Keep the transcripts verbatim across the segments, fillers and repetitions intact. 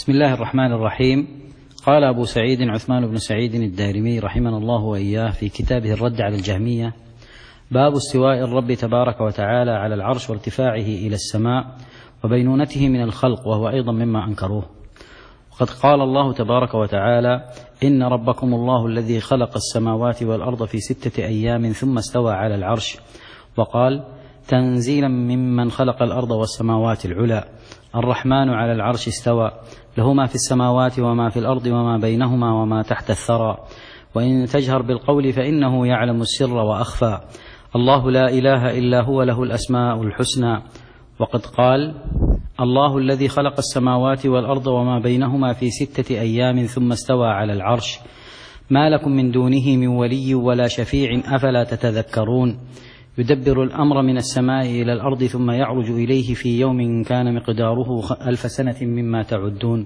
بسم الله الرحمن الرحيم. قال أبو سعيد عثمان بن سعيد الدارمي رحمنا الله وإياه في كتابه الرد على الجهمية: باب استواء الرب تبارك وتعالى على العرش وارتفاعه إلى السماء وبينونته من الخلق، وهو أيضا مما أنكروه. وقد قال الله تبارك وتعالى: إن ربكم الله الذي خلق السماوات والأرض في ستة أيام ثم استوى على العرش. وقال: تنزيلا ممن خلق الأرض والسماوات العلى، الرحمن على العرش استوى، له ما في السماوات وما في الأرض وما بينهما وما تحت الثرى، وإن تجهر بالقول فإنه يعلم السر وأخفى، الله لا إله إلا هو له الأسماء الحسنى. وقد قال: الله الذي خلق السماوات والأرض وما بينهما في ستة أيام ثم استوى على العرش، ما لكم من دونه من ولي ولا شفيع أفلا تتذكرون، يدبر الأمر من السماء إلى الأرض ثم يعرج إليه في يوم كان مقداره ألف سنة مما تعدون،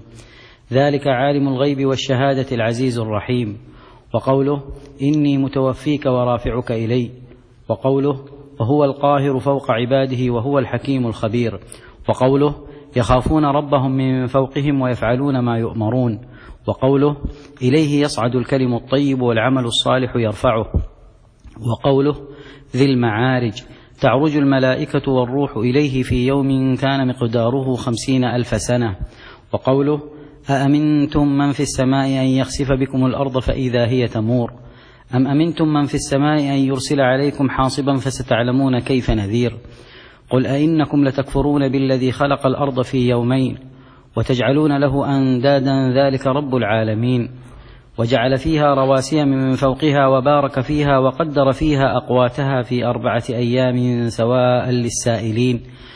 ذلك عالم الغيب والشهادة العزيز الرحيم. وقوله: إني متوفيك ورافعك إلي. وقوله: وهو القاهر فوق عباده وهو الحكيم الخبير. وقوله: يخافون ربهم من فوقهم ويفعلون ما يؤمرون. وقوله: إليه يصعد الكلم الطيب والعمل الصالح يرفعه. وقوله: ذي المعارج، تعرج الملائكة والروح إليه في يوم كان مقداره خمسين ألف سنة. وقوله: أأمنتم من في السماء أن يخسف بكم الأرض فإذا هي تمور، أم أمنتم من في السماء أن يرسل عليكم حاصبا فستعلمون كيف نذير. قل أئنكم لتكفرون بالذي خلق الأرض في يومين وتجعلون له أندادا ذلك رب العالمين، وجعل فيها رواسي من فوقها وبارك فيها وقدر فيها أقواتها في أربعة أيام سواء للسائلين،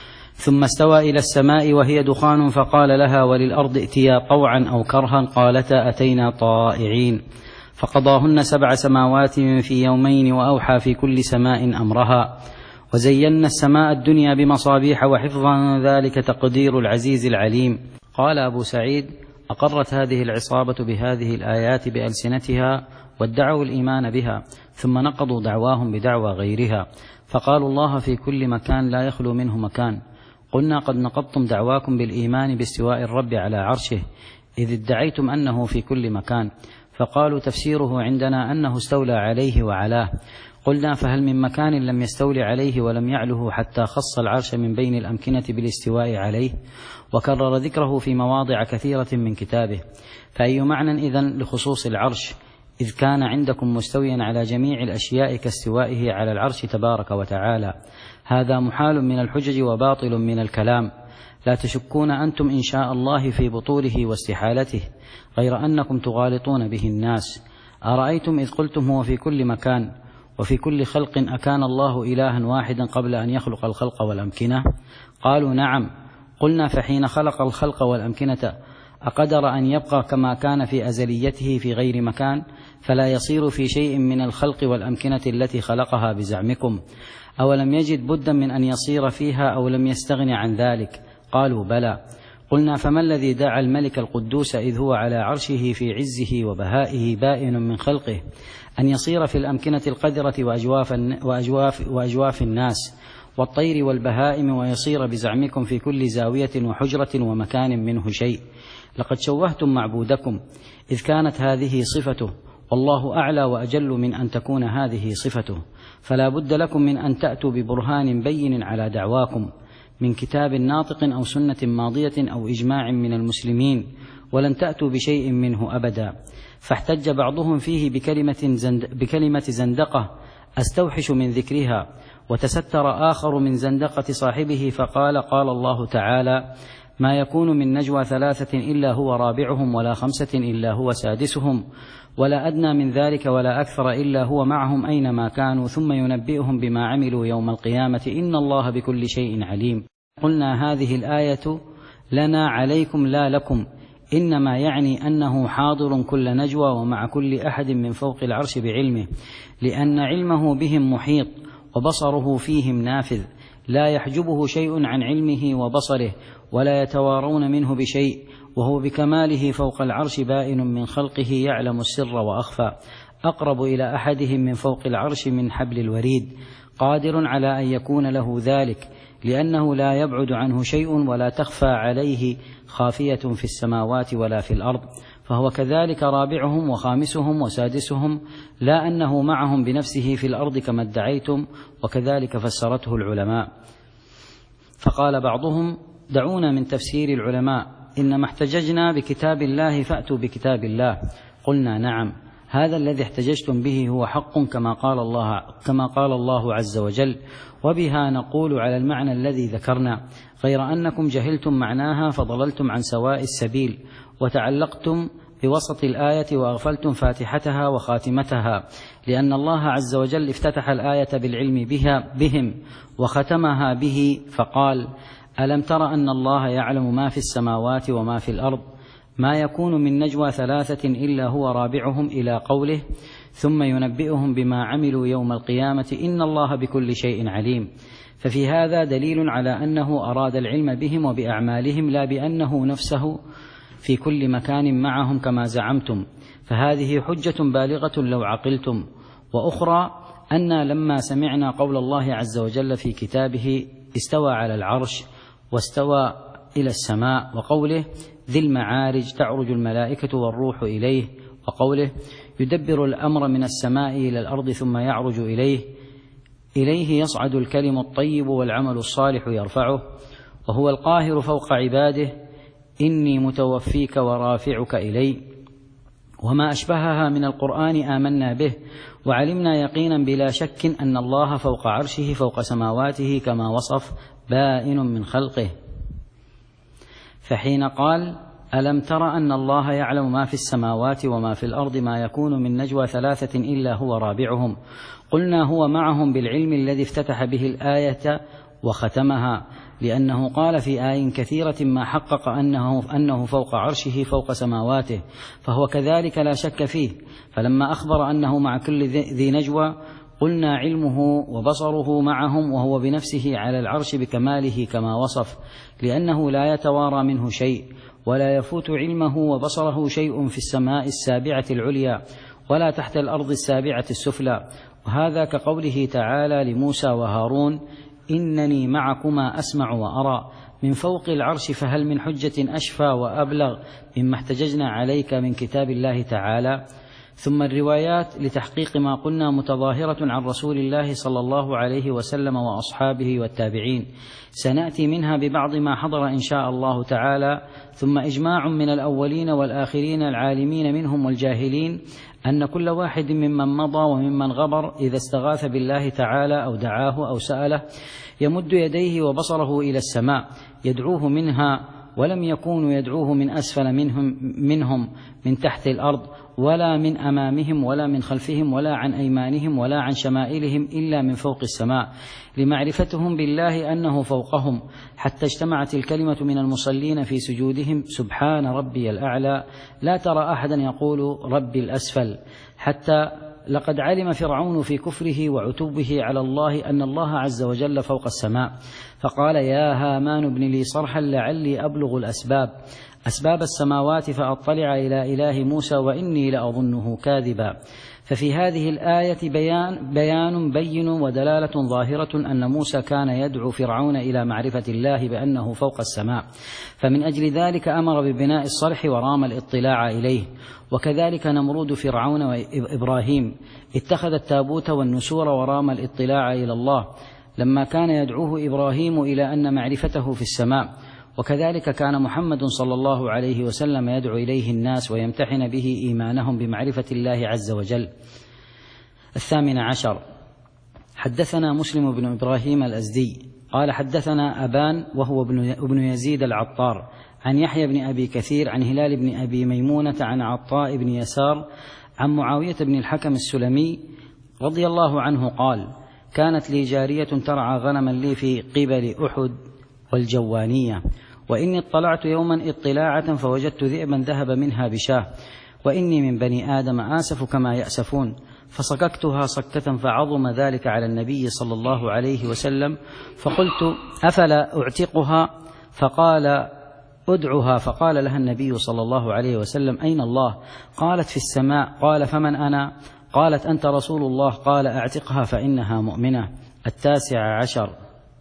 ثم استوى إلى السماء وهي دخان فقال لها وللأرض ائتيا طوعا أو كرها قالتا أتينا طائعين، فقضاهن سبع سماوات في يومين وأوحى في كل سماء أمرها، وزينا السماء الدنيا بمصابيح وحفظا ذلك تقدير العزيز العليم. قال أبو سعيد: أقرت هذه العصابة بهذه الآيات بألسنتها وادعوا الإيمان بها، ثم نقضوا دعواهم بدعوى غيرها، فقالوا الله في كل مكان لا يخلو منه مكان. قلنا: قد نقضتم دعواكم بالإيمان باستواء الرب على عرشه إذ ادعيتم أنه في كل مكان، فقالوا: تفسيره عندنا أنه استولى عليه وعلاه. قلنا: فهل من مكان لم يستولي عليه ولم يعله حتى خص العرش من بين الأمكنة بالاستواء عليه، وكرر ذكره في مواضع كثيرة من كتابه، فأي معنى إذن لخصوص العرش إذ كان عندكم مستويا على جميع الأشياء كاستوائه على العرش تبارك وتعالى؟ هذا محال من الحجج وباطل من الكلام، لا تشكون أنتم إن شاء الله في بطوله واستحالته، غير أنكم تغالطون به الناس. أرأيتم إذ قلتم هو في كل مكان وفي كل خلق أكان الله إلها واحدا قبل أن يخلق الخلق والأمكنة؟ قالوا: نعم. قلنا: فحين خلق الخلق والأمكنة أقدر أن يبقى كما كان في أزليته في غير مكان، فلا يصير في شيء من الخلق والأمكنة التي خلقها بزعمكم؟ أولم يجد بدا من أن يصير فيها أو لم يستغن عن ذلك؟ قالوا: بلى. قلنا: فما الذي دعا الملك القدوس إذ هو على عرشه في عزه وبهائه بائن من خلقه أن يصير في الأمكنة القذرة وأجواف, وأجواف, وأجواف الناس والطير والبهائم، ويصير بزعمكم في كل زاوية وحجرة ومكان منه شيء؟ لقد شوهتم معبودكم إذ كانت هذه صفته، والله أعلى وأجل من أن تكون هذه صفته، فلا بد لكم من أن تأتوا ببرهان بين على دعواكم من كتاب ناطق أو سنة ماضية أو إجماع من المسلمين، ولن تأتوا بشيء منه أبدا. فاحتج بعضهم فيه بكلمة, زند بكلمة زندقة أستوحش من ذكرها، وتستر آخر من زندقة صاحبه فقال: قال الله تعالى: ما يكون من نجوى ثلاثة إلا هو رابعهم ولا خمسة إلا هو سادسهم ولا أدنى من ذلك ولا أكثر إلا هو معهم أينما كانوا ثم ينبئهم بما عملوا يوم القيامة إن الله بكل شيء عليم. قلنا: هذه الآية لنا عليكم لا لكم، إنما يعني أنه حاضر كل نجوى ومع كل أحد من فوق العرش بعلمه، لأن علمه بهم محيط وبصره فيهم نافذ، لا يحجبه شيء عن علمه وبصره ولا يتوارون منه بشيء، وهو بكماله فوق العرش بائن من خلقه يعلم السر وأخفى، أقرب إلى أحدهم من فوق العرش من حبل الوريد، قادر على أن يكون له ذلك لأنه لا يبعد عنه شيء ولا تخفى عليه خافية في السماوات ولا في الأرض، فهو كذلك رابعهم وخامسهم وسادسهم، لا أنه معهم بنفسه في الأرض كما ادعيتم، وكذلك فسرته العلماء. فقال بعضهم: دعونا من تفسير العلماء، إنما احتججنا بكتاب الله فأتوا بكتاب الله. قلنا: نعم، هذا الذي احتججتم به هو حق كما قال الله كما قال الله عز وجل، وبها نقول على المعنى الذي ذكرنا، غير أنكم جهلتم معناها فضللتم عن سواء السبيل، وتعلقتم بوسط الآية وأغفلتم فاتحتها وخاتمتها، لأن الله عز وجل افتتح الآية بالعلم بها بهم وختمها به، فقال: ألم تر أن الله يعلم ما في السماوات وما في الأرض، ما يكون من نجوى ثلاثة إلا هو رابعهم، إلى قوله: ثم ينبئهم بما عملوا يوم القيامة إن الله بكل شيء عليم. ففي هذا دليل على أنه أراد العلم بهم وبأعمالهم، لا بأنه نفسه في كل مكان معهم كما زعمتم، فهذه حجة بالغة لو عقلتم. وأخرى أن لما سمعنا قول الله عز وجل في كتابه: استوى على العرش واستوى إلى السماء، وقوله: ذي المعارج تعرج الملائكة والروح إليه، وقوله: يدبر الأمر من السماء إلى الأرض ثم يعرج إليه إليه يصعد الكلم الطيب والعمل الصالح يرفعه، وهو القاهر فوق عباده، إني متوفيك ورافعك إلي، وما أشبهها من القرآن آمنا به، وعلمنا يقينا بلا شك أن الله فوق عرشه فوق سماواته كما وصف، بائن من خلقه. فحين قال: ألم تر أن الله يعلم ما في السماوات وما في الأرض، ما يكون من نجوى ثلاثة إلا هو رابعهم، قلنا: هو معهم بالعلم الذي افتتح به الآية وختمها، لأنه قال في آي كثيرة ما حقق أنه, أنه فوق عرشه فوق سماواته، فهو كذلك لا شك فيه. فلما أخبر أنه مع كل ذي نجوى، قلنا: علمه وبصره معهم، وهو بنفسه على العرش بكماله كما وصف، لأنه لا يتوارى منه شيء، ولا يفوت علمه وبصره شيء في السماء السابعة العليا ولا تحت الأرض السابعة السفلى. وهذا كقوله تعالى لموسى وهارون: إنني معكما أسمع وأرى، من فوق العرش، فهل من حجة أشفى وأبلغ مما احتججنا عليك من كتاب الله تعالى. ثم الروايات لتحقيق ما قلنا متظاهرة عن رسول الله صلى الله عليه وسلم وأصحابه والتابعين، سنأتي منها ببعض ما حضر إن شاء الله تعالى. ثم إجماع من الأولين والآخرين العالمين منهم والجاهلين أن كل واحد ممن مضى وممن غبر إذا استغاث بالله تعالى أو دعاه أو سأله يمد يديه وبصره إلى السماء يدعوه منها، ولم يكونوا يدعوه من أسفل منهم, منهم من تحت الأرض، ولا من أمامهم ولا من خلفهم ولا عن أيمانهم ولا عن شمائلهم، إلا من فوق السماء، لمعرفتهم بالله أنه فوقهم، حتى اجتمعت الكلمة من المصلين في سجودهم: سبحان ربي الأعلى، لا ترى أحدا يقول ربي الأسفل، حتى لقد علم فرعون في كفره وعتوبه على الله أن الله عز وجل فوق السماء، فقال: يا هامان ابن لي صرحا لعلي أبلغ الأسباب أسباب السماوات فأطلع إلى إله موسى وإني لأظنه كاذبا. ففي هذه الآية بيان, بيان بين ودلالة ظاهرة أن موسى كان يدعو فرعون إلى معرفة الله بأنه فوق السماء، فمن أجل ذلك أمر ببناء الصرح ورام الاطلاع إليه. وكذلك نمرود فرعون وإبراهيم اتخذ التابوت والنسور ورام الاطلاع إلى الله، لما كان يدعوه إبراهيم إلى أن معرفته في السماء. وكذلك كان محمد صلى الله عليه وسلم يدعو إليه الناس ويمتحن به إيمانهم بمعرفة الله عز وجل. الثامن عشر: حدثنا مسلم بن إبراهيم الأزدي قال حدثنا أبان وهو ابن يزيد العطار عن يحيى بن أبي كثير عن هلال بن أبي ميمونة عن عطاء بن يسار عن معاوية بن الحكم السلمي رضي الله عنه قال: كانت لي جارية ترعى غنما لي في قبل أحد والجوانية، وإني اطلعت يوما اطلاعة فوجدت ذئبا ذهب منها بشاه، وإني من بني آدم آسف كما يأسفون، فصككتها صكة فعظم ذلك على النبي صلى الله عليه وسلم، فقلت: أفلا أعتقها؟ فقال: أدعها. فقال لها النبي صلى الله عليه وسلم: أين الله؟ قالت: في السماء. قال: فمن أنا؟ قالت: أنت رسول الله. قال: أعتقها فإنها مؤمنة. التاسع عشر: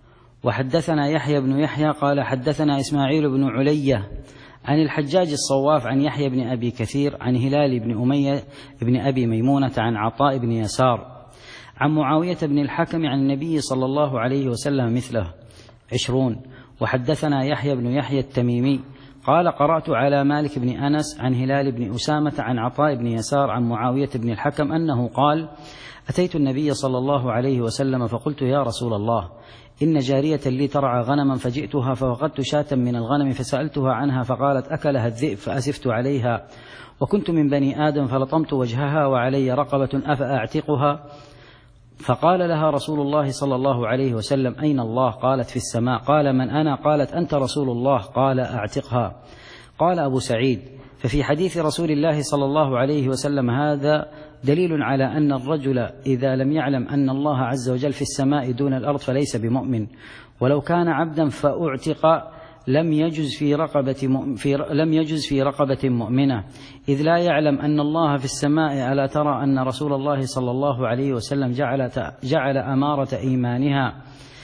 وحدثنا يحيى بن يحيى قال حدثنا إسماعيل بن علية عن الحجاج الصواف عن يحيى بن أبي كثير عن هلال بن أمية بن أبي ميمونة عن عطاء بن يسار عن معاوية بن الحكم عن النبي صلى الله عليه وسلم مثله. عشرون. وحدثنا يحيى بن يحيى التميمي قال قرأت على مالك بن أنس عن هلال بن أسامة عن عطاء بن يسار عن معاوية بن الحكم أنه قال أتيت النبي صلى الله عليه وسلم فقلت يا رسول الله إن جارية لي ترعى غنما فجئتها فوقدت شاة من الغنم فسألتها عنها فقالت أكلها الذئب فأسفت عليها وكنت من بني آدم فلطمت وجهها وعلي رقبة أفأعتقها فقال لها رسول الله صلى الله عليه وسلم أين الله؟ قالت في السماء. قال من أنا؟ قالت أنت رسول الله. قال أعتقها. قال أبو سعيد ففي حديث رسول الله صلى الله عليه وسلم هذا دليل على أن الرجل إذا لم يعلم أن الله عز وجل في السماء دون الأرض فليس بمؤمن، ولو كان عبدا فأعتق لم يجز في رقبة في لم يجز في رقبة مؤمنة، إذ لا يعلم أن الله في السماء. ألا ترى أن رسول الله صلى الله عليه وسلم جعل جعل أمارة إيمانها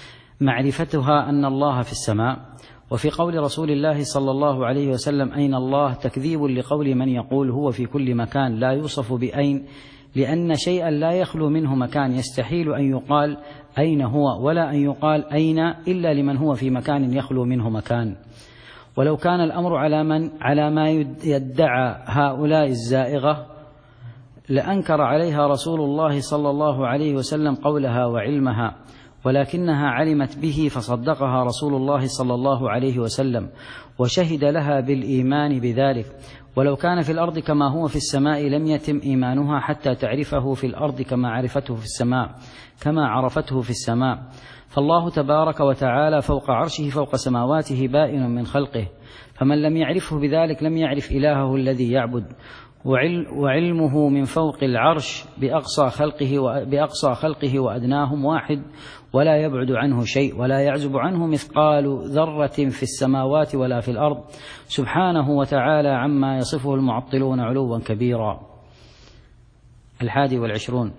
معرفتها أن الله في السماء. وفي قول رسول الله صلى الله عليه وسلم أين الله تكذيب لقول من يقول هو في كل مكان لا يوصف بأين، لأن شيئا لا يخلو منه مكان يستحيل أن يقال أين هو ولا أن يقال أين إلا لمن هو في مكان يخلو منه مكان. ولو كان الأمر على من على ما يدعى هؤلاء الزائغة لأنكر عليها رسول الله صلى الله عليه وسلم قولها وعلمها، ولكنها علمت به فصدقها رسول الله صلى الله عليه وسلم وشهد لها بالإيمان بذلك. ولو كان في الأرض كما هو في السماء لم يتم إيمانها حتى تعرفه في الأرض كما عرفته في السماء كما عرفته في السماء. فالله تبارك وتعالى فوق عرشه فوق سماواته بائن من خلقه، فمن لم يعرفه بذلك لم يعرف إلهه الذي يعبد. وعلمه من فوق العرش بأقصى خلقه بأقصى خلقه وأدناهم واحد ولا يبعد عنه شيء ولا يعزب عنه مثقال ذرة في السماوات ولا في الأرض سبحانه وتعالى عما يصفه المعطلون علوا كبيرا. الحادي والعشرون.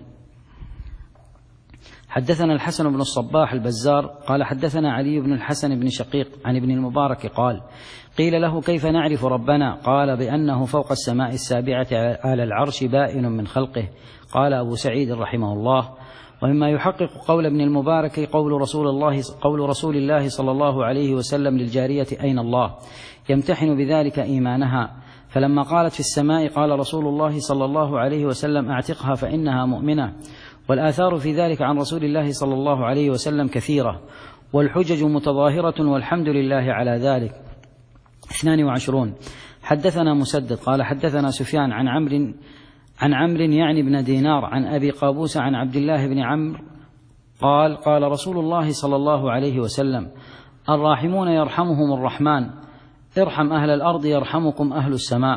حدثنا الحسن بن الصباح البزار قال حدثنا علي بن الحسن بن شقيق عن ابن المبارك قال قيل له كيف نعرف ربنا؟ قال بأنه فوق السماء السابعة على العرش بائن من خلقه. قال أبو سعيد رحمه الله ومما يحقق قول ابن المبارك قول رسول الله قول رسول الله صلى الله عليه وسلم للجارية أين الله يمتحن بذلك إيمانها، فلما قالت في السماء قال رسول الله صلى الله عليه وسلم أعتقها فإنها مؤمنة. والآثار في ذلك عن رسول الله صلى الله عليه وسلم كثيرة والحجج متظاهرة والحمد لله على ذلك. اثنان وعشرون. حدثنا مسدد قال حدثنا سفيان عن عمرو عن عمرو يعني بن دينار عن أبي قابوس عن عبد الله بن عمرو قال قال رسول الله صلى الله عليه وسلم الراحمون يرحمهم الرحمن ارحم أهل الأرض يرحمكم أهل السماء.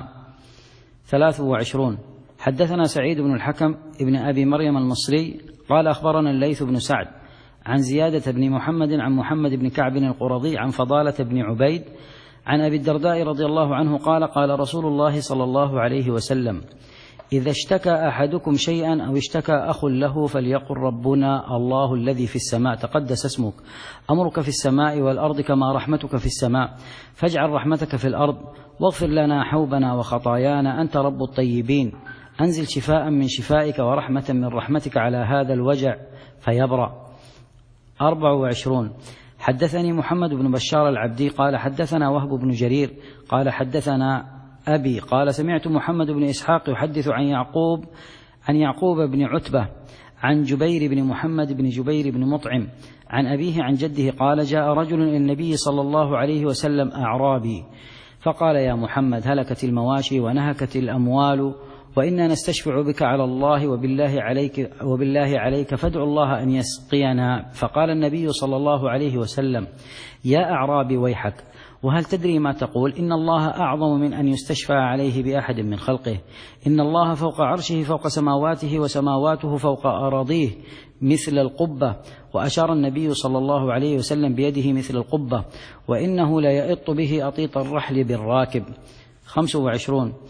ثلاث وعشرون. حدثنا سعيد بن الحكم ابن أبي مريم المصري قال أخبرنا الليث بن سعد عن زيادة بن محمد عن محمد بن كعب القرظي عن فضالة بن عبيد عن أبي الدرداء رضي الله عنه قال قال رسول الله صلى الله عليه وسلم إذا اشتكى أحدكم شيئا أو اشتكى أخ له فليقل ربنا الله الذي في السماء تقدس اسمك أمرك في السماء والأرض كما رحمتك في السماء فاجعل رحمتك في الأرض واغفر لنا حوبنا وخطايانا أنت رب الطيبين أنزل شفاء من شفائك ورحمة من رحمتك على هذا الوجع فيبرأ. أربع وعشرون. حدثني محمد بن بشار العبدي قال حدثنا وهب بن جرير قال حدثنا أبي قال سمعت محمد بن إسحاق يحدث عن يعقوب عن يعقوب بن عتبة عن جبير بن محمد بن جبير بن مطعم عن أبيه عن جده قال جاء رجل إلى النبي صلى الله عليه وسلم أعرابي فقال يا محمد هلكت المواشي ونهكت الأموال وإنا نستشفع بك على الله وبالله عليك وبالله عليك فادع الله أن يسقينا. فقال النبي صلى الله عليه وسلم يا أعرابي ويحك وهل تدري ما تقول؟ إن الله أعظم من أن يستشفى عليه بأحد من خلقه، إن الله فوق عرشه فوق سماواته وسماواته فوق أراضيه مثل القبة. وأشار النبي صلى الله عليه وسلم بيده مثل القبة وإنه لا يئط به أطيط الرحل بالراكب. خمس وعشرون.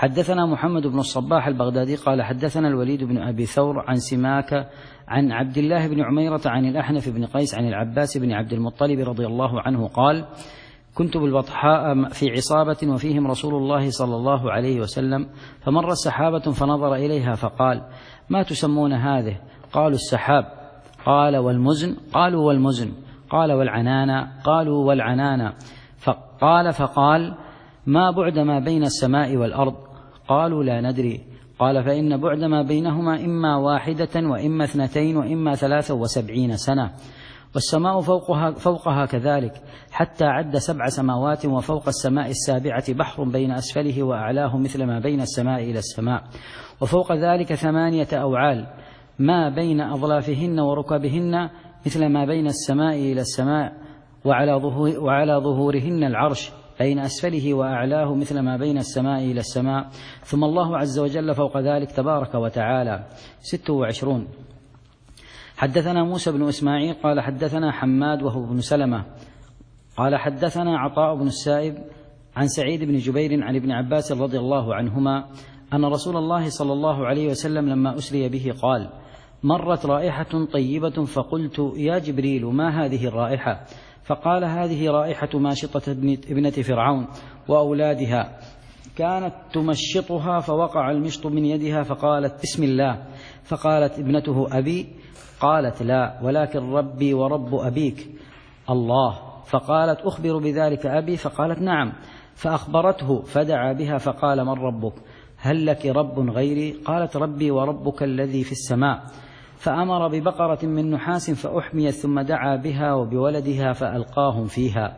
حدثنا محمد بن الصباح البغدادي قال حدثنا الوليد بن أبي ثور عن سماك عن عبد الله بن عميرة عن الأحنف بن قيس عن العباس بن عبد المطلب رضي الله عنه قال كنت بالبطحاء في عصابة وفيهم رسول الله صلى الله عليه وسلم، فمر سحابة فنظر إليها فقال ما تسمون هذه؟ قالوا السحاب. قال والمزن؟ قالوا والمزن. قال والعنانة؟ قالوا والعنانة. فقال فقال ما بعد ما بين السماء والأرض؟ قالوا لا ندري. قال فإن بعد ما بينهما إما واحدة وإما اثنتين وإما ثلاثة وسبعين سنة، والسماء فوقها, فوقها كذلك، حتى عد سبع سماوات، وفوق السماء السابعة بحر بين أسفله وأعلاه مثل ما بين السماء إلى السماء، وفوق ذلك ثمانية أوعال ما بين أظلافهن وركبهن مثل ما بين السماء إلى السماء، وعلى, ظهور وعلى ظهورهن العرش بين أسفله وأعلاه مثل ما بين السماء إلى السماء، ثم الله عز وجل فوق ذلك تبارك وتعالى. ست وعشرون. حدثنا موسى بن إسماعيل قال حدثنا حماد وهو بن سلمة قال حدثنا عطاء بن السائب عن سعيد بن جبير عن ابن عباس رضي الله عنهما أن رسول الله صلى الله عليه وسلم لما أسري به قال مرت رائحة طيبة فقلت يا جبريل ما هذه الرائحة؟ فقال هذه رائحة ماشطة ابنة فرعون وأولادها، كانت تمشطها فوقع المشط من يدها فقالت بسم الله، فقالت ابنته أبي؟ قالت لا، ولكن ربي ورب أبيك الله. فقالت أخبر بذلك أبي؟ فقالت نعم. فأخبرته فدعا بها فقال من ربك؟ هل لك رب غيري؟ قالت ربي وربك الذي في السماء. فأمر ببقرة من نحاس فأحميت، ثم دعا بها وبولدها فألقاهم فيها.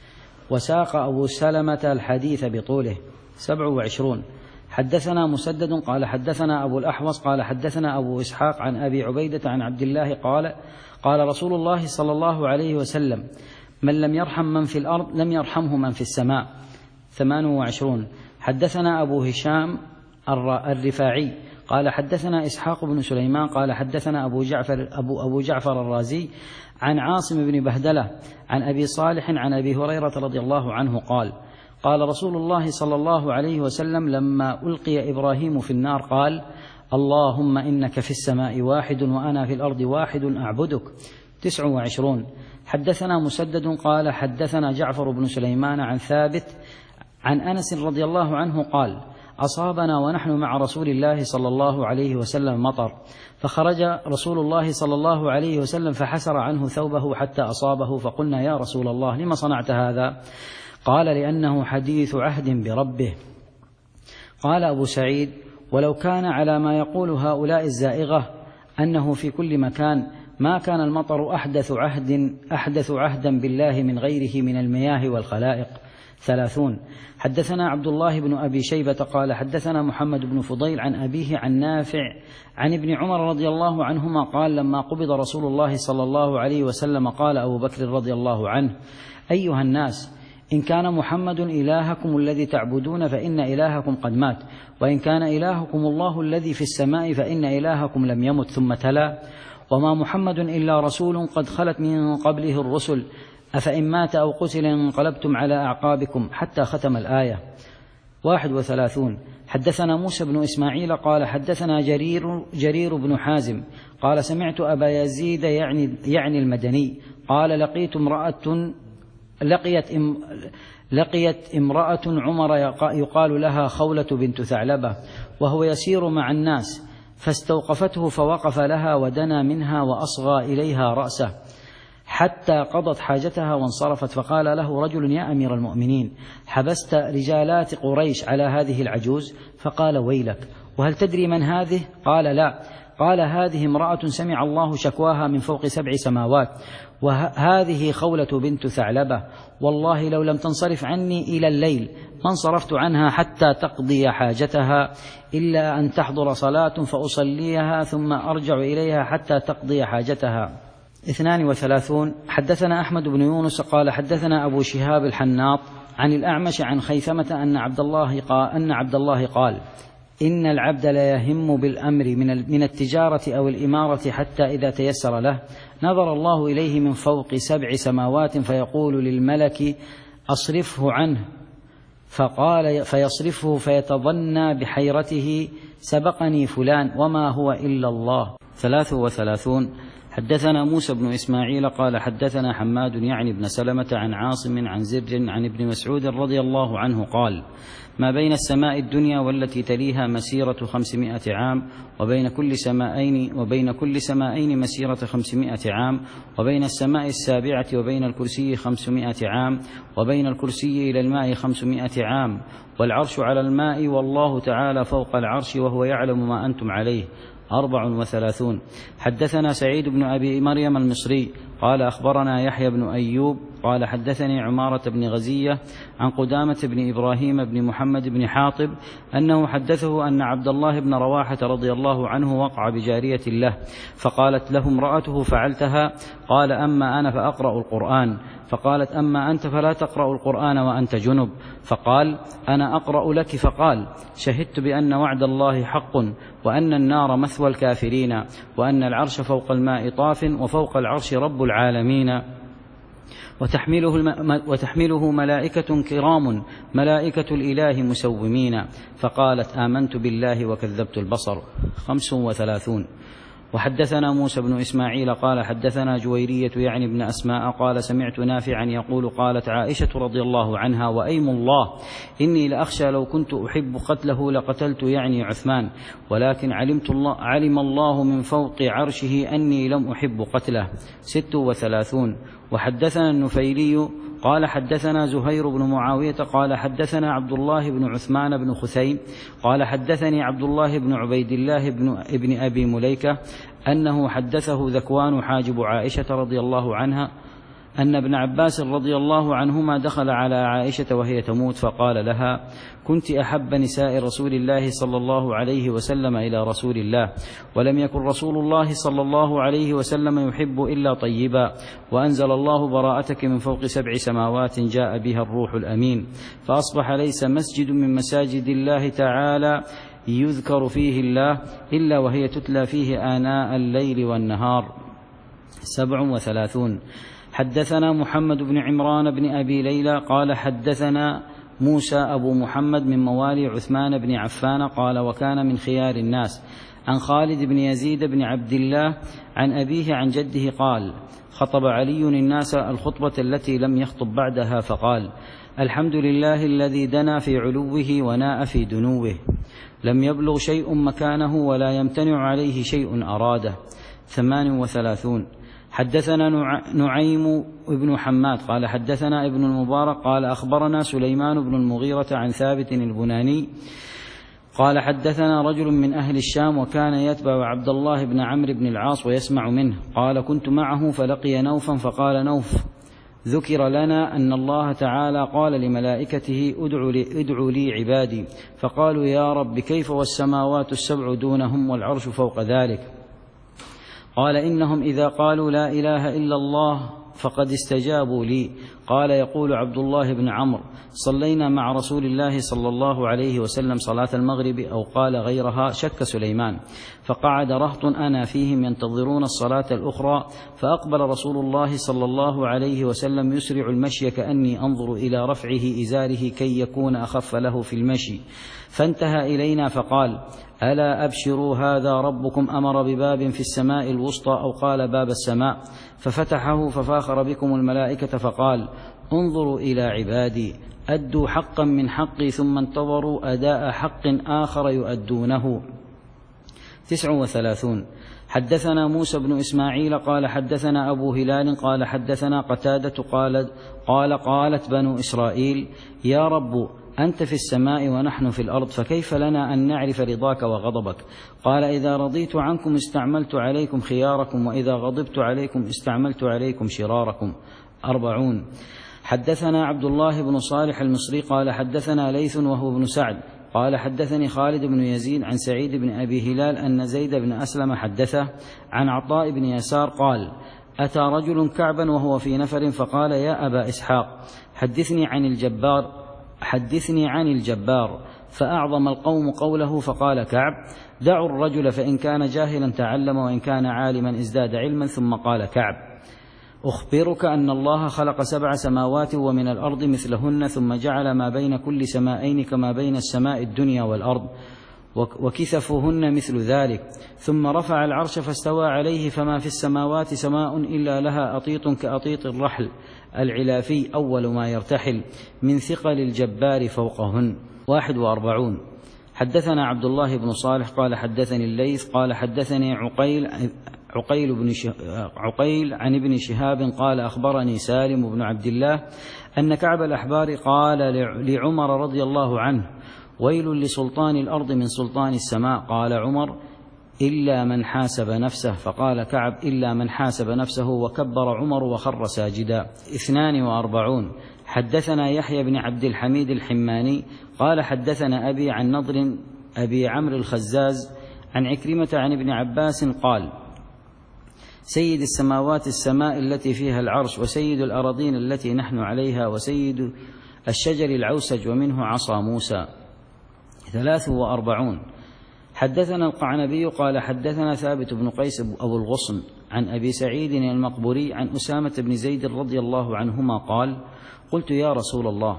وساق أبو سلمة الحديث بطوله. سبع وعشرون. حدثنا مسدد قال حدثنا أبو الأحوص قال حدثنا أبو إسحاق عن أبي عبيدة عن عبد الله قال قال رسول الله صلى الله عليه وسلم من لم يرحم من في الأرض لم يرحمه من في السماء. ثمان وعشرون. حدثنا أبو هشام الرفاعي قال حدثنا إسحاق بن سليمان قال حدثنا أبو جعفر, أبو, أبو جعفر الرازي عن عاصم بن بهدلة عن أبي صالح عن أبي هريرة رضي الله عنه قال قال رسول الله صلى الله عليه وسلم لما ألقي إبراهيم في النار قال اللهم إنك في السماء واحد وأنا في الأرض واحد أعبدك. تسع وعشرون. حدثنا مسدد قال حدثنا جعفر بن سليمان عن ثابت عن أنس رضي الله عنه قال أصابنا ونحن مع رسول الله صلى الله عليه وسلم مطر، فخرج رسول الله صلى الله عليه وسلم فحسر عنه ثوبه حتى أصابه، فقلنا يا رسول الله لما صنعت هذا؟ قال لأنه حديث عهد بربه. قال أبو سعيد ولو كان على ما يقول هؤلاء الزائغة أنه في كل مكان ما كان المطر أحدث عهد أحدث عهدا بالله من غيره من المياه والخلائق. ثلاثون. حدثنا عبد الله بن أبي شيبة قال حدثنا محمد بن فضيل عن أبيه عن نافع عن ابن عمر رضي الله عنهما قال لما قبض رسول الله صلى الله عليه وسلم قال أبو بكر رضي الله عنه أيها الناس إن كان محمد إلهكم الذي تعبدون فإن إلهكم قد مات، وإن كان إلهكم الله الذي في السماء فإن إلهكم لم يمت. ثم تلا وما محمد إلا رسول قد خلت من قبله الرسل أفإن مات أو قتل انقلبتم على أعقابكم حتى ختم الآية. واحد وثلاثون. حدثنا موسى بن إسماعيل قال حدثنا جرير, جرير بن حازم قال سمعت أبا يزيد يعني, يعني المدني قال لقيت امرأة لقيت, ام لقيت امرأة عمر يقال لها خولة بنت ثعلبة وهو يسير مع الناس، فاستوقفته فوقف لها ودنا منها وأصغى إليها رأسه حتى قضت حاجتها وانصرفت، فقال له رجل يا أمير المؤمنين حبست رجالات قريش على هذه العجوز؟ فقال ويلك وهل تدري من هذه؟ قال لا. قال هذه امرأة سمع الله شكواها من فوق سبع سماوات، وهذه خولة بنت ثعلبة، والله لو لم تنصرف عني إلى الليل ما انصرفت عنها حتى تقضي حاجتها إلا أن تحضر صلاة فأصليها ثم أرجع إليها حتى تقضي حاجتها. اثنان وثلاثون. حدثنا أحمد بن يونس قال حدثنا أبو شهاب الحناط عن الأعمش عن خيثمة أن عبد الله قال, أن عبد الله قال إن العبد لا يهم بالأمر من التجارة أو الإمارة حتى إذا تيسر له نظر الله إليه من فوق سبع سماوات فيقول للملك أصرفه عنه فقال فيصرفه فيتظنى بحيرته سبقني فلان وما هو إلا الله. ثلاث وثلاثون. حدثنا موسى بن إسماعيل قال حدثنا حماد يعني بن سلمة عن عاصم عن زر عن ابن مسعود رضي الله عنه قال ما بين السماء الدنيا والتي تليها مسيرة خمسمائة عام وبين كل سمائين وبين كل سمائين مسيرة خمسمائة عام وبين السماء السابعة وبين الكرسي خمسمائة عام وبين الكرسي إلى الماء خمسمائة عام والعرش على الماء والله تعالى فوق العرش وهو يعلم ما أنتم عليه. أربع وثلاثون. حدثنا سعيد بن أبي مريم المصري قال أخبرنا يحيى بن أيوب قال حدثني عمارة بن غزية عن قدامة بن إبراهيم بن محمد بن حاطب أنه حدثه أن عبد الله بن رواحة رضي الله عنه وقع بجارية له فقالت له امرأته فعلتها؟ قال أما أنا فأقرأ القرآن. فقالت أما أنت فلا تقرأ القرآن وأنت جنب. فقال أنا أقرأ لك. فقال شهدت بأن وعد الله حق وأن النار مثوى الكافرين وأن العرش فوق الماء طاف وفوق العرش رب العالمين وتحمله, وتحمله ملائكة كرام ملائكة الإله مسومين. فقالت آمنت بالله وكذبت البصر. خمس وثلاثون. وحدثنا موسى بن إسماعيل قال حدثنا جويرية يعني ابن أسماء قال سمعت نافعا يقول قالت عائشة رضي الله عنها وأيم الله إني لأخشى لو كنت أحب قتله لقتلت يعني عثمان ولكن علمت الله علم الله من فوق عرشه أني لم أحب قتله. ست وثلاثون. وحدثنا النفيلي قال حدثنا زهير بن معاوية قال حدثنا عبد الله بن عثمان بن خثيم قال حدثني عبد الله بن عبيد الله بن ابن أبي مليكة أنه حدثه ذكوان حاجب عائشة رضي الله عنها أن ابن عباس رضي الله عنهما دخل على عائشة وهي تموت فقال لها كنت أحب نساء رسول الله صلى الله عليه وسلم إلى رسول الله ولم يكن رسول الله صلى الله عليه وسلم يحب إلا طيبا وأنزل الله براءتك من فوق سبع سماوات جاء بها الروح الأمين فأصبح ليس مسجد من مساجد الله تعالى يذكر فيه الله إلا وهي تتلى فيه آناء الليل والنهار. سبع وثلاثون. حدثنا محمد بن عمران بن أبي ليلى قال حدثنا موسى أبو محمد من موالي عثمان بن عفان قال وكان من خيار الناس عن خالد بن يزيد بن عبد الله عن أبيه عن جده قال خطب علي الناس الخطبة التي لم يخطب بعدها فقال الحمد لله الذي دنا في علوه وناء في دنوه لم يبلغ شيء مكانه ولا يمتنع عليه شيء أراده. ثمان وثلاثون. حدثنا نعيم بن حماد قال حدثنا ابن المبارك قال أخبرنا سليمان بن المغيرة عن ثابت البناني قال حدثنا رجل من أهل الشام وكان يتبع عبد الله بن عمرو بن العاص ويسمع منه قال كنت معه فلقي نوفا فقال نوف ذكر لنا أن الله تعالى قال لملائكته ادعوا لي, ادعوا لي عبادي فقالوا يا رب كيف والسماوات السبع دونهم والعرش فوق ذلك قال إنهم إذا قالوا لا إله إلا الله فقد استجابوا لي. قال يقول عبد الله بن عمرو صلينا مع رسول الله صلى الله عليه وسلم صلاة المغرب أو قال غيرها شك سليمان فقعد رهط أنا فيهم ينتظرون الصلاة الأخرى فأقبل رسول الله صلى الله عليه وسلم يسرع المشي كأني أنظر إلى رفعه إزاره كي يكون أخف له في المشي فانتهى إلينا فقال ألا أبشروا هذا ربكم أمر بباب في السماء الوسطى أو قال باب السماء ففتحه ففاخر بكم الملائكة فقال انظروا إلى عبادي أدوا حقا من حقي ثم انتظروا أداء حق آخر يؤدونه. تسع وثلاثون. حدثنا موسى بن إسماعيل قال حدثنا أبو هلال قال حدثنا قتادة قال قال قالت بنو إسرائيل يا رب أنت في السماء ونحن في الأرض فكيف لنا أن نعرف رضاك وغضبك قال إذا رضيت عنكم استعملت عليكم خياركم وإذا غضبت عليكم استعملت عليكم شراركم. أربعون. حدثنا عبد الله بن صالح المصري قال حدثنا ليث وهو بن سعد قال حدثني خالد بن يزيد عن سعيد بن أبي هلال أن زيد بن أسلم حدثه عن عطاء بن يسار قال أتى رجل كعبا وهو في نفر فقال يا أبا إسحاق حدثني عن الجبار حدثني عن الجبار فأعظم القوم قوله فقال كعب دعوا الرجل فإن كان جاهلا تعلم وإن كان عالما ازداد علما ثم قال كعب أخبرك أن الله خلق سبع سماوات ومن الأرض مثلهن ثم جعل ما بين كل سمائين كما بين السماء الدنيا والأرض وكثفهن مثل ذلك، ثم رفع العرش فاستوى عليه، فما في السماوات سماء إلا لها أطيط كأطيط الرحل العلافي أول ما يرتحل من ثقل الجبار فوقهن. واحد وأربعون. حدثنا عبد الله بن صالح قال حدثني الليث قال حدثني عقيل عقيل, بن عقيل عن ابن شهاب قال أخبرني سالم بن عبد الله أن كعب الأحبار قال لعمر رضي الله عنه: ويل لسلطان الأرض من سلطان السماء. قال عمر: إلا من حاسب نفسه. فقال كعب: إلا من حاسب نفسه. وكبر عمر وخر ساجدا. اثنان وأربعون. حدثنا يحيى بن عبد الحميد الحماني قال حدثنا أبي عن نضر أبي عمرو الخزاز عن عكرمة عن ابن عباس قال: سيد السماوات السماء التي فيها العرش، وسيد الأراضين التي نحن عليها، وسيد الشجر العوسج ومنه عصا موسى. ثلاث وأربعون. حدثنا القعنبي قال حدثنا ثابت بن قيس أبو الغصن عن أبي سعيد المقبوري عن أسامة بن زيد رضي الله عنهما قال: قلت يا رسول الله،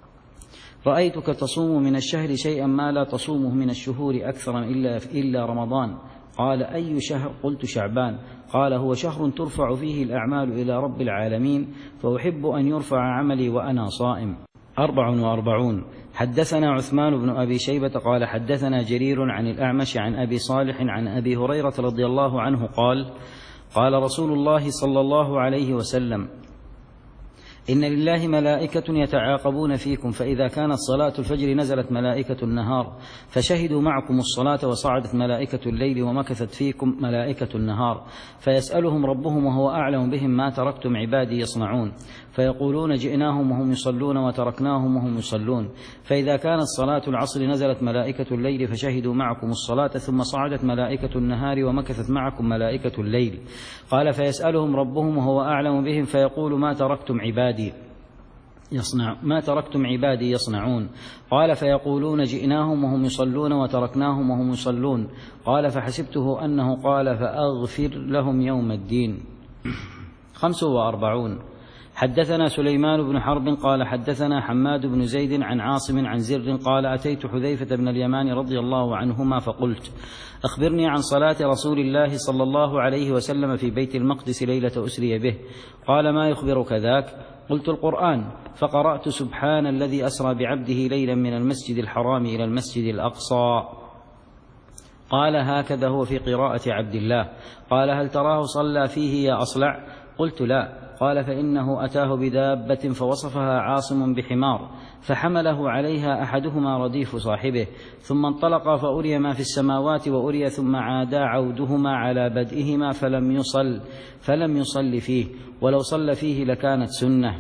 رأيتك تصوم من الشهر شيئا ما لا تصومه من الشهور أكثر إلا, إلا رمضان. قال: أي شهر؟ قلت: شعبان. قال: هو شهر ترفع فيه الأعمال إلى رب العالمين، فأحب أن يرفع عملي وأنا صائم. أربع وأربعون. حدثنا عثمان بن أبي شيبة قال حدثنا جرير عن الأعمش عن أبي صالح عن أبي هريرة رضي الله عنه قال: قال رسول الله صلى الله عليه وسلم: إن لله ملائكة يتعاقبون فيكم، فإذا كانت صلاة الفجر نزلت ملائكة النهار فشهدوا معكم الصلاة، وصعدت ملائكة الليل ومكثت فيكم ملائكة النهار، فيسألهم ربهم وهو أعلم بهم ما تركتم عبادي يصنعون، فيقولون جئناهم وهم يصلون وتركناهم وهم يصلون. فإذا كانت صلاة العصر نزلت ملائكة الليل فشهدوا معكم الصلاة، ثم صعدت ملائكة النهار ومكثت معكم ملائكة الليل. قال: فيسألهم ربهم وهو أعلم بهم فيقول ما تركتم عبادي يصنع ما تركتم عبادي يصنعون. قال: فيقولون جئناهم وهم يصلون وتركناهم وهم يصلون. قال: فحسبته أنه قال فأغفر لهم يوم الدين. خمس وأربعون. حدثنا سليمان بن حرب قال حدثنا حماد بن زيد عن عاصم عن زر قال: أتيت حذيفة بن اليمان رضي الله عنهما فقلت: أخبرني عن صلاة رسول الله صلى الله عليه وسلم في بيت المقدس ليلة أسري به. قال: ما يخبرك ذاك؟ قلت: القرآن. فقرأت: سبحان الذي أسرى بعبده ليلا من المسجد الحرام إلى المسجد الأقصى. قال: هكذا هو في قراءة عبد الله. قال: هل تراه صلى فيه يا أصلع؟ قلت: لا. قال: فإنه أتاه بدابة فوصفها عاصم بحمار، فحمله عليها أحدهما رديف صاحبه، ثم انطلق فأري ما في السماوات وأري، ثم عادا عودهما على بدئهما فلم يصل فلم يصل فيه، ولو صلى فيه لكانت سنة.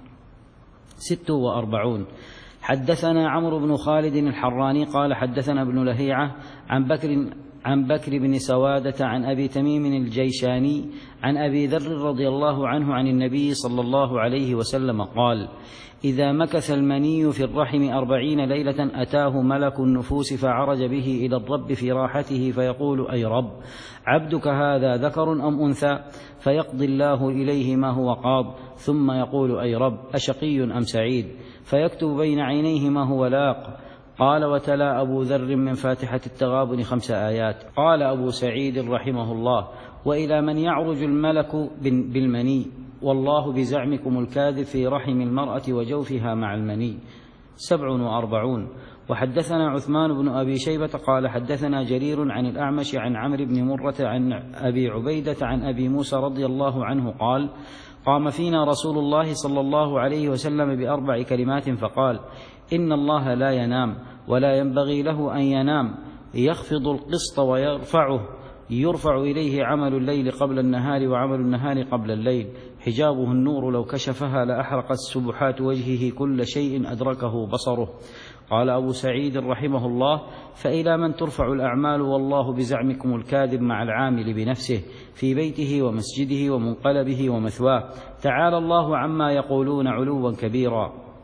ست وأربعون. حدثنا عمرو بن خالد الحراني قال حدثنا ابن لهيعة عن بكر عن بكر بن سوادة عن أبي تميم الجيشاني عن أبي ذر رضي الله عنه عن النبي صلى الله عليه وسلم قال: إذا مكث المني في الرحم أربعين ليلة أتاه ملك النفوس فعرج به إلى الرب في راحته فيقول: أي رب، عبدك هذا ذكر أم أنثى؟ فيقضي الله إليه ما هو قاض، ثم يقول: أي رب، أشقي أم سعيد؟ فيكتب بين عينيه ما هو لاق. قال: وتلا أبو ذر من فاتحة التغابن خمس آيات. قال أبو سعيد رحمه الله: وإلى من يعرج الملك بالمني؟ والله بزعمكم الكاذب في رحم المرأة وجوفها مع المني. سبع وأربعون. وحدثنا عثمان بن أبي شيبة قال حدثنا جرير عن الأعمش عن عمرو بن مرة عن أبي عبيدة عن أبي موسى رضي الله عنه قال: قام فينا رسول الله صلى الله عليه وسلم بأربع كلمات فقال: إن الله لا ينام ولا ينبغي له أن ينام، يخفض القسط ويرفعه، يرفع إليه عمل الليل قبل النهار وعمل النهار قبل الليل، حجابه النور لو كشفها لأحرقت سبحات وجهه كل شيء أدركه بصره. قال أبو سعيد رحمه الله: فإلى من ترفع الأعمال والله بزعمكم الكاذب مع العامل بنفسه في بيته ومسجده ومنقلبه ومثواه، تعالى الله عما يقولون علوا كبيرا.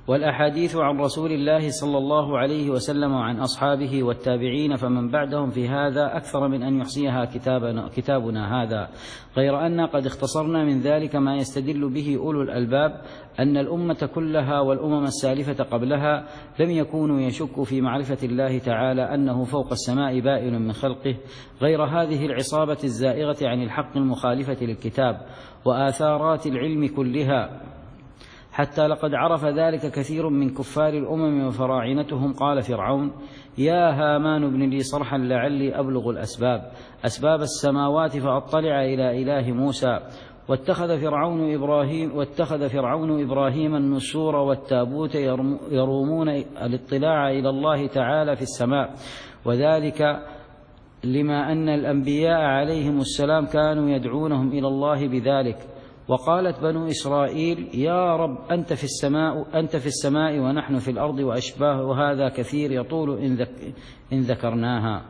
والأحاديث عن رسول الله صلى الله عليه وسلم وعن أصحابه والتابعين فمن بعدهم في هذا أكثر من أن يحصيها كتابنا, كتابنا هذا، غير أن قد اختصرنا من ذلك ما يستدل به أولو الألباب أن الأمة كلها والأمم السالفة قبلها لم يكونوا يشكوا في معرفة الله تعالى أنه فوق السماء بائن من خلقه، غير هذه العصابة الزائغة عن الحق المخالفة للكتاب وآثارات العلم كلها، حتى لقد عرف ذلك كثير من كفار الأمم وفراعنتهم. قال فرعون: يا هامان ابن لي صرحا لعلي أبلغ الأسباب أسباب السماوات فأطلع إلى إله موسى. واتخذ فرعون إبراهيم واتخذ فرعون إبراهيم النسور والتابوت يرومون الاطلاع إلى الله تعالى في السماء، وذلك لما أن الأنبياء عليهم السلام كانوا يدعونهم إلى الله بذلك. وقالت بنو إسرائيل: يا رب أنت في السماء أنت في السماء ونحن في الأرض وأشباه، وهذا كثير يطول إن, ذك إن ذكرناها.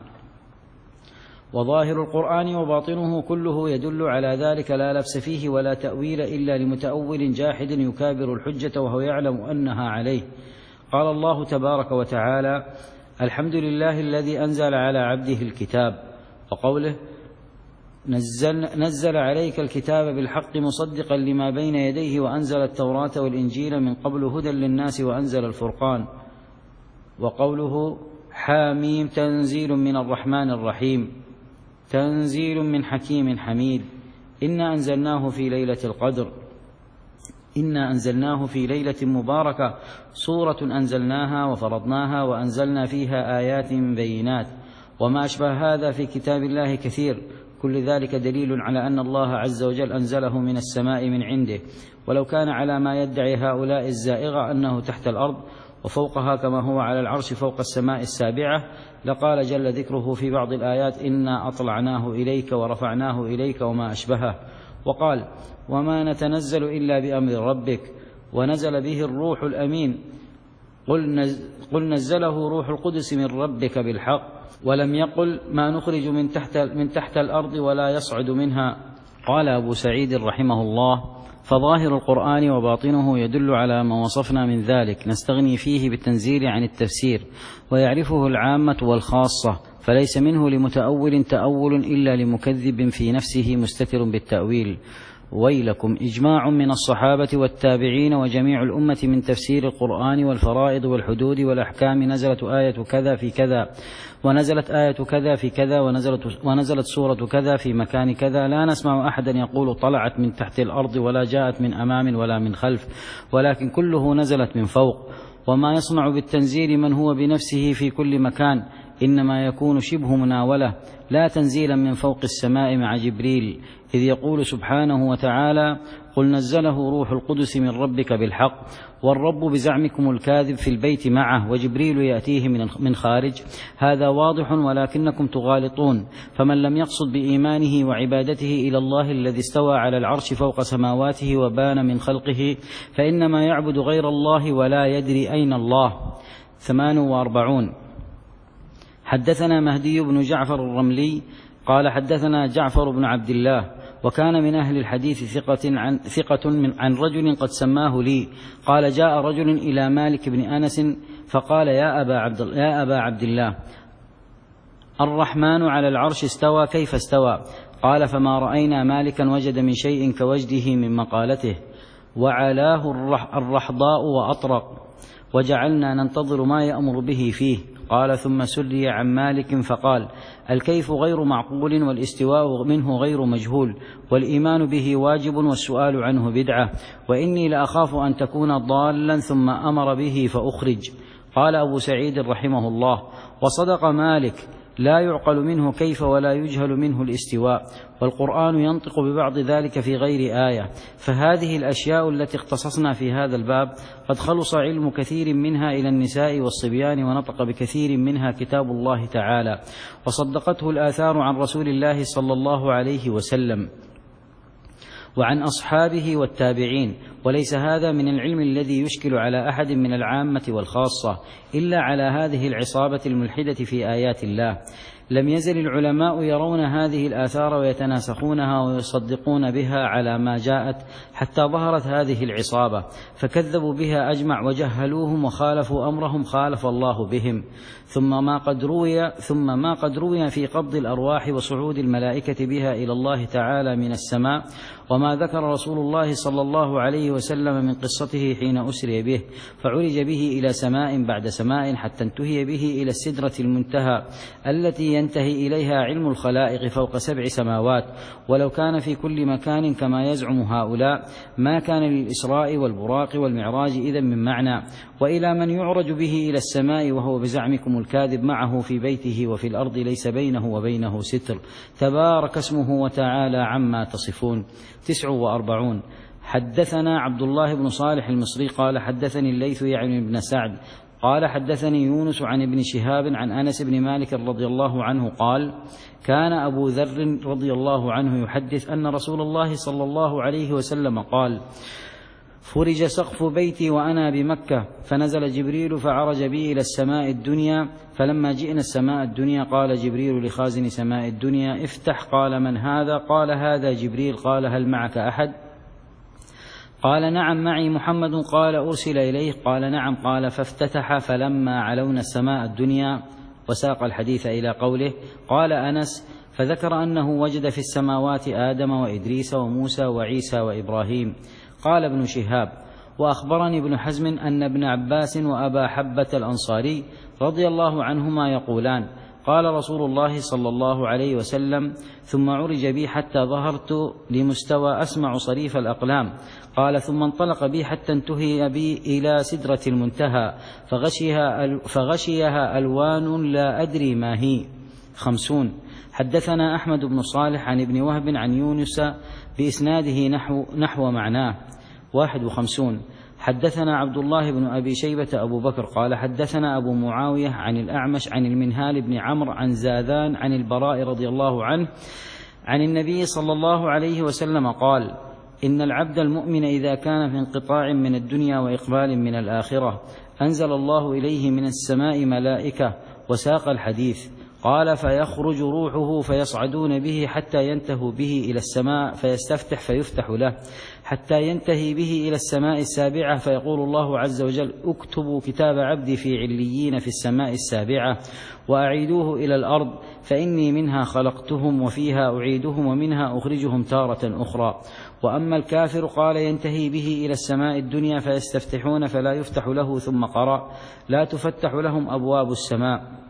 وظاهر القرآن وباطنه كله يدل على ذلك، لا لبس فيه ولا تأويل إلا لمتأول جاحد يكابر الحجة وهو يعلم أنها عليه. قال الله تبارك وتعالى: الحمد لله الذي أنزل على عبده الكتاب. وقوله: نزل, نزل عليك الكتاب بالحق مصدقا لما بين يديه وأنزل التوراة والإنجيل من قبل هدى للناس وأنزل الفرقان. وقوله: حاميم تنزيل من الرحمن الرحيم، تنزيل من حكيم حميد. إنا أنزلناه في ليلة القدر إنا أنزلناه في ليلة مباركة، سورة أنزلناها وفرضناها وأنزلنا فيها آيات بينات. وما أشبه هذا في كتاب الله كثير، كل ذلك دليل على أن الله عز وجل أنزله من السماء من عنده، ولو كان على ما يدعي هؤلاء الزائغة أنه تحت الأرض وفوقها كما هو على العرش فوق السماء السابعة لقال جل ذكره في بعض الآيات: إنا أطلعناه إليك ورفعناه إليك وما أشبهه. وقال: وما نتنزل إلا بأمر ربك ونزل به الروح الأمين قل, نز قل نزله روح القدس من ربك بالحق، ولم يقل ما نخرج من تحت, من تحت الأرض ولا يصعد منها. قال أبو سعيد رحمه الله: فظاهر القرآن وباطنه يدل على ما وصفنا من ذلك، نستغني فيه بالتنزيل عن التفسير، ويعرفه العامة والخاصة، فليس منه لمتأول تأول إلا لمكذب في نفسه مستتر بالتأويل. ويلكم إجماع من الصحابة والتابعين وجميع الأمة من تفسير القرآن والفرائض والحدود والأحكام، نزلت آية كذا في كذا، ونزلت آية كذا في كذا، ونزلت, ونزلت سورة كذا في مكان كذا. لا نسمع أحدا يقول طلعت من تحت الأرض ولا جاءت من أمام ولا من خلف، ولكن كله نزلت من فوق. وما يصنع بالتنزيل من هو بنفسه في كل مكان إنما يكون شبه مناولة، لا تنزيلا من فوق السماء مع جبريل، إذ يقول سبحانه وتعالى: قل نزله روح القدس من ربك بالحق. والرب بزعمكم الكاذب في البيت معه، وجبريل يأتيه من خارج. هذا واضح ولكنكم تغالطون. فمن لم يقصد بإيمانه وعبادته إلى الله الذي استوى على العرش فوق سماواته وبان من خلقه فإنما يعبد غير الله ولا يدري أين الله. ثمان وأربعون. حدثنا مهدي بن جعفر الرملي قال حدثنا جعفر بن عبد الله، وكان من أهل الحديث ثقة عن, ثقة من عن رجل قد سماه لي. قال: جاء رجل إلى مالك بن أنس فقال: يا أبا عبد, يا أبا عبد الله، الرحمن على العرش استوى، كيف استوى؟ قال: فما رأينا مالكا وجد من شيء كوجده من مقالته، وعلاه الرحضاء وأطرق، وجعلنا ننتظر ما يأمر به فيه. قال: ثم سري عن مالك فقال: الكيف غير معقول، والاستواء منه غير مجهول، والإيمان به واجب، والسؤال عنه بدعة، وإني لأخاف أن تكون ضالا ثم أمر به فأخرج. قال أبو سعيد رحمه الله: وصدق مالك، لا يعقل منه كيف ولا يجهل منه الاستواء، والقرآن ينطق ببعض ذلك في غير آية. فهذه الأشياء التي اختصصنا في هذا الباب قد خلص علم كثير منها إلى النساء والصبيان، ونطق بكثير منها كتاب الله تعالى، وصدقته الآثار عن رسول الله صلى الله عليه وسلم وعن أصحابه والتابعين. وليس هذا من العلم الذي يشكل على أحد من العامة والخاصة إلا على هذه العصابة الملحدة في آيات الله. لم يزل العلماء يرون هذه الآثار ويتناسخونها ويصدقون بها على ما جاءت حتى ظهرت هذه العصابة فكذبوا بها أجمع وجهلوهم وخالفوا أمرهم خالف الله بهم. ثم ما قد روي ثم ما قد روي في قبض الأرواح وصعود الملائكة بها إلى الله تعالى من السماء، وما ذكر رسول الله صلى الله عليه وسلم من قصته حين أسري به فعرج به إلى سماء بعد سماء حتى انتهي به إلى السدرة المنتهى التي ينتهي إليها علم الخلائق فوق سبع سماوات. ولو كان في كل مكان كما يزعم هؤلاء ما كان للإسراء والبراق والمعراج إذن من معنى. وإلى من يعرج به إلى السماء وهو بزعمكم الكاذب معه في بيته وفي الأرض ليس بينه وبينه ستر، تبارك اسمه وتعالى عما تصفون. تسع وأربعون. حدثنا عبد الله بن صالح المصري قال حدثني الليث يعني بن سعد قال حدثني يونس عن ابن شهاب عن أنس بن مالك رضي الله عنه قال كان أبو ذر رضي الله عنه يحدث أن رسول الله صلى الله عليه وسلم قال فرج سقف بيتي وأنا بمكة فنزل جبريل فعرج بي إلى السماء الدنيا، فلما جئنا السماء الدنيا قال جبريل لخازن سماء الدنيا افتح، قال من هذا؟ قال هذا جبريل. قال هل معك أحد؟ قال نعم معي محمد. قال أرسل إليه؟ قال نعم. قال فافتتح فلما علونا السماء الدنيا، وساق الحديث إلى قوله. قال أنس فذكر أنه وجد في السماوات آدم وإدريس وموسى وعيسى وإبراهيم. قال ابن شهاب وأخبرني ابن حزم أن ابن عباس وأبا حبة الأنصاري رضي الله عنهما يقولان قال رسول الله صلى الله عليه وسلم ثم عرج بي حتى ظهرت لمستوى أسمع صريف الأقلام. قال ثم انطلق بي حتى انتهي بي إلى سدرة المنتهى فغشيها, فغشيها ألوان لا أدري ما هي. خمسون. حدثنا أحمد بن صالح عن ابن وهب عن يونس بإسناده نحو, نحو معناه. واحد وخمسون. حدثنا عبد الله بن أبي شيبة أبو بكر قال حدثنا أبو معاوية عن الأعمش عن المنهال بن عمرو عن زاذان عن البراء رضي الله عنه عن النبي صلى الله عليه وسلم قال إن العبد المؤمن إذا كان في انقطاع من الدنيا وإقبال من الآخرة أنزل الله إليه من السماء ملائكة، وساق الحديث. قال فيخرج روحه فيصعدون به حتى ينتهوا به إلى السماء فيستفتح فيفتح له حتى ينتهي به إلى السماء السابعة فيقول الله عز وجل اكتبوا كتاب عبدي في عليين في السماء السابعة وأعيدوه إلى الأرض فإني منها خلقتهم وفيها أعيدهم ومنها أخرجهم تارة أخرى. وأما الكافر قال ينتهي به إلى السماء الدنيا فيستفتحون فلا يفتح له، ثم قرأ لا تفتح لهم أبواب السماء.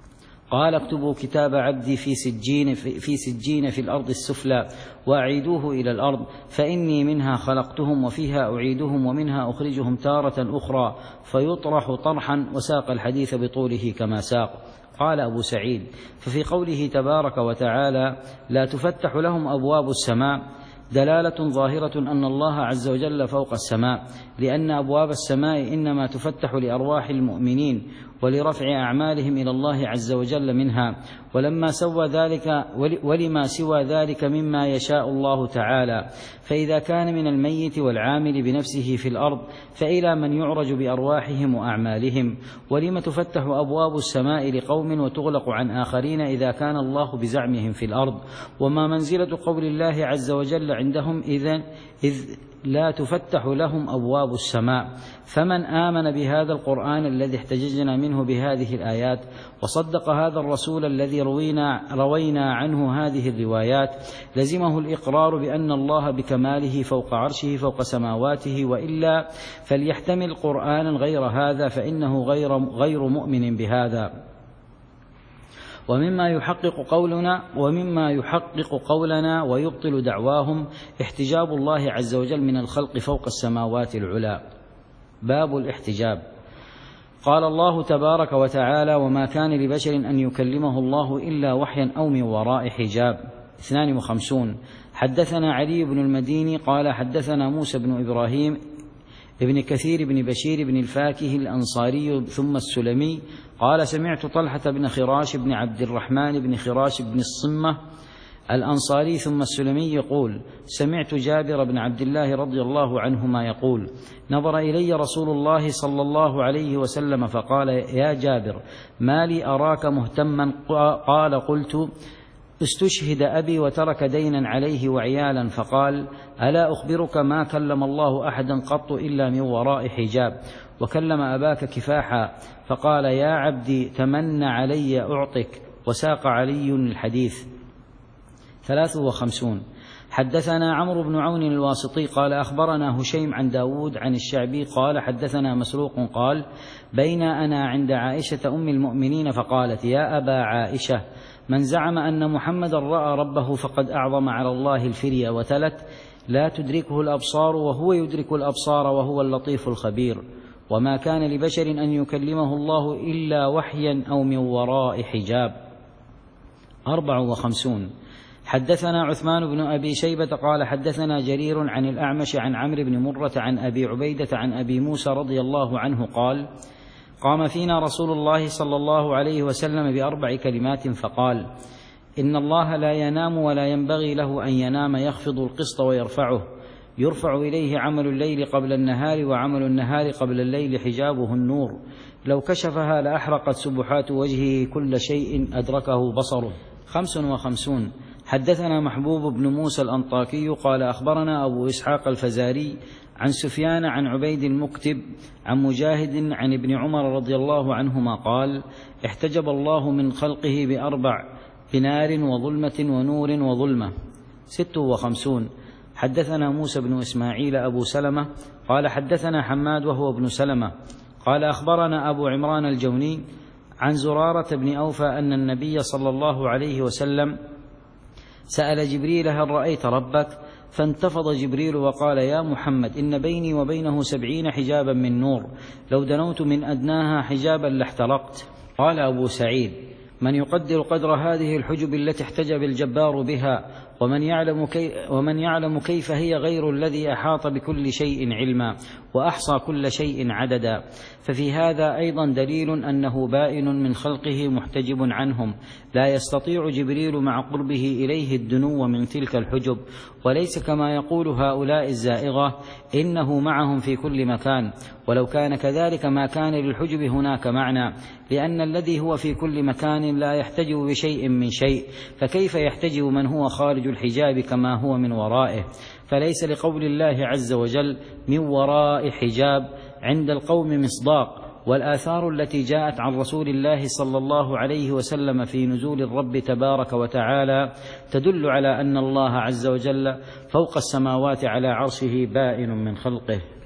قال اكتبوا كتاب عبدي في سجين في سجين في الأرض السفلى وأعيدوه إلى الأرض فإني منها خلقتهم وفيها أعيدهم ومنها أخرجهم تارة أخرى فيطرح طرحا، وساق الحديث بطوله كما ساق. قال أبو سعيد ففي قوله تبارك وتعالى لا تفتح لهم أبواب السماء دلالة ظاهرة أن الله عز وجل فوق السماء، لأن أبواب السماء إنما تفتح لأرواح المؤمنين ولرفع أعمالهم إلى الله عز وجل منها، ولما سوى ذلك ولما سوى ذلك مما يشاء الله تعالى. فإذا كان من الميت والعامل بنفسه في الأرض فإلى من يعرج بأرواحهم وأعمالهم. ولم تفتح أبواب السماء لقوم وتغلق عن آخرين إذا كان الله بزعمهم في الأرض؟ وما منزلة قول الله عز وجل عندهم إذن إذ لا تفتح لهم أبواب السماء؟ فمن آمن بهذا القرآن الذي احتججنا منه بهذه الآيات وصدق هذا الرسول الذي روينا, روينا عنه هذه الروايات لزمه الإقرار بأن الله بكماله فوق عرشه فوق سماواته، وإلا فليحتمل قرآنا غير هذا فإنه غير, غير مؤمن بهذا. ومما يحقق قولنا ومما يحقق قولنا ويبطل دعواهم احتجاب الله عز وجل من الخلق فوق السماوات العلى. باب الاحتجاب. قال الله تبارك وتعالى وما كان لبشر أن يكلمه الله إلا وحيا أو من وراء حجاب. اثنان وخمسون. حدثنا علي بن المديني قال حدثنا موسى بن إبراهيم ابن كثير بن بشير بن الفاكه الأنصاري ثم السلمي قال سمعت طلحة بن خراش بن عبد الرحمن بن خراش بن الصمة الأنصاري ثم السلمي يقول: سمعت جابر بن عبد الله رضي الله عنهما يقول: نظر إلي رسول الله صلى الله عليه وسلم فقال: يا جابر، ما لي أراك مهتما؟ قال: قلت: استشهد أبي وترك دينا عليه وعيالا. فقال: ألا أخبرك ما كلم الله أحدا قط إلا من وراء حجاب، وكلم أباك كفاحا. فقال: يا عبدي، تمن علي أعطك. وساق علي الحديث. ثلاث وخمسون. حدثنا عمرو بن عون الواسطي قال: أخبرنا هشيم عن داود عن الشعبي قال: حدثنا مسروق قال: بين أنا عند عائشة أم المؤمنين فقالت: يا أبا عائشة، من زعم أن محمد رأى ربه فقد أعظم على الله الفري. وتلت: لا تدركه الأبصار وهو يدرك الأبصار وهو اللطيف الخبير. وما كان لبشر أن يكلمه الله إلا وحيا أو من وراء حجاب. أربع وخمسون. حدثنا عثمان بن أبي شيبة قال: حدثنا جرير عن الأعمش عن عمرو بن مرة عن أبي عبيدة عن أبي موسى رضي الله عنه قال: قام فينا رسول الله صلى الله عليه وسلم بأربع كلمات فقال: إن الله لا ينام ولا ينبغي له أن ينام، يخفض القسط ويرفعه، يرفع إليه عمل الليل قبل النهار وعمل النهار قبل الليل حجابه النور، لو كشفها لأحرقت سبحات وجهه كل شيء أدركه بصره. خمس وخمسون. حدثنا محبوب بن موسى الأنطاكي قال: أخبرنا أبو إسحاق الفزاري عن سفيان عن عبيد المكتب عن مجاهد عن ابن عمر رضي الله عنهما قال: احتجب الله من خلقه بأربع: بنار وظلمة ونور وظلمة. ست وخمسون. حدثنا موسى بن إسماعيل أبو سلمة قال: حدثنا حماد وهو ابن سلمة قال: أخبرنا أبو عمران الجوني عن زرارة بن أوفى أن النبي صلى الله عليه وسلم سأل جبريل: هل رأيت ربك؟ فانتفض جبريل وقال: يا محمد، إن بيني وبينه سبعين حجابا من نور، لو دنوت من أدناها حجابا لاحترقت. قال أبو سعيد: من يقدر قدر هذه الحجب التي احتجب الجبار بها، ومن يعلم, كي ومن يعلم كيف هي غير الذي أحاط بكل شيء علما وأحصى كل شيء عددا. ففي هذا أيضا دليل أنه بائن من خلقه محتجب عنهم، لا يستطيع جبريل مع قربه إليه الدنو من تلك الحجب، وليس كما يقول هؤلاء الزائغة إنه معهم في كل مكان، ولو كان كذلك ما كان للحجب هناك معنى، لأن الذي هو في كل مكان لا يحتجب بشيء من شيء، فكيف يحتجب من هو خارج الحجاب كما هو من ورائه؟ فليس لقول الله عز وجل من وراء حجاب عند القوم مصداق. والآثار التي جاءت عن رسول الله صلى الله عليه وسلم في نزول الرب تبارك وتعالى تدل على أن الله عز وجل فوق السماوات على عرشه بائن من خلقه.